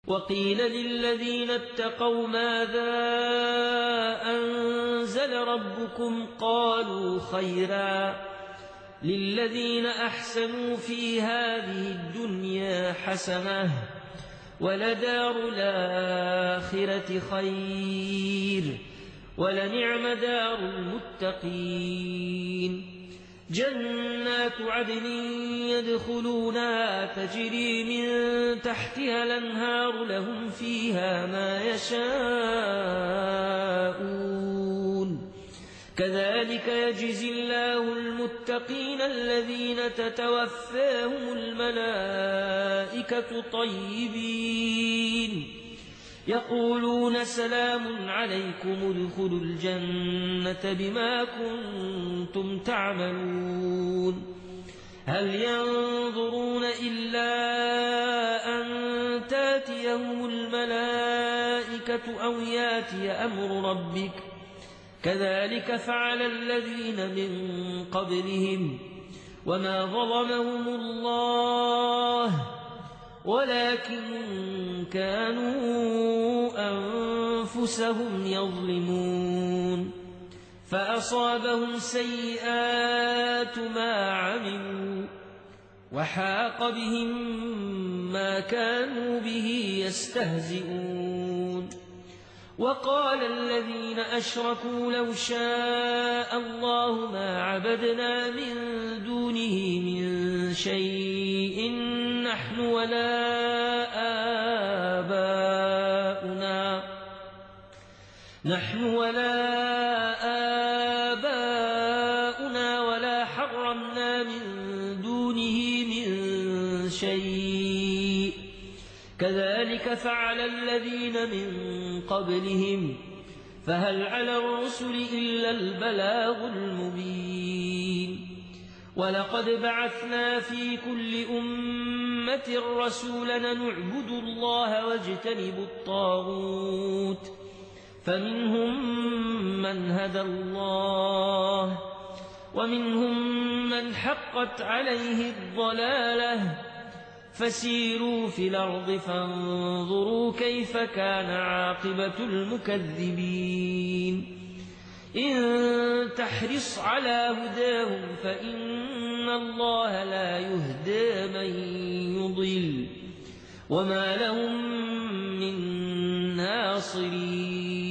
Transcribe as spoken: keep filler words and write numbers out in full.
وقيل للذين اتقوا ماذا أنزل ربكم قالوا خيرا للذين أحسنوا في هذه الدنيا حسنة ولدار الآخرة خير ولنعم دار المتقين جنات عدن يدخلونها تجري من تحتها الأنهار لهم فيها ما يشاءون كذلك يجزي الله المتقين الذين تتوفاهم الملائكة طيبين يقولون سلام عليكم ادخلوا الجنة بما كنتم تعملون هل ينظرون إلا أن تاتيهم الملائكة أو ياتي أمر ربك كذلك فعل الذين من قبلهم وما ظلمهم الله ولكن كانوا أنفسهم يظلمون فأصابهم سيئات ما عملوا وحاق بهم ما كانوا به يستهزئون وقال الذين أشركوا لو شاء الله ما عبدنا من دونه من شيء نحن ولا آباؤنا نحن ولا آباؤنا ولا حرمنا من دونه من شيء كذلك فعل الذين من قبلهم فهل على الرسل إلا البلاغ المبين ولقد بعثنا في كل أمة رسولا نعبد الله واجتنب الطاغوت فمنهم من هدى الله ومنهم من حقت عليه الضلالة فسيروا في الأرض فانظروا كيف كان عاقبة المكذبين إن تحرص على هداهم فإن الله لا يهدى من يضل وما لهم من ناصرين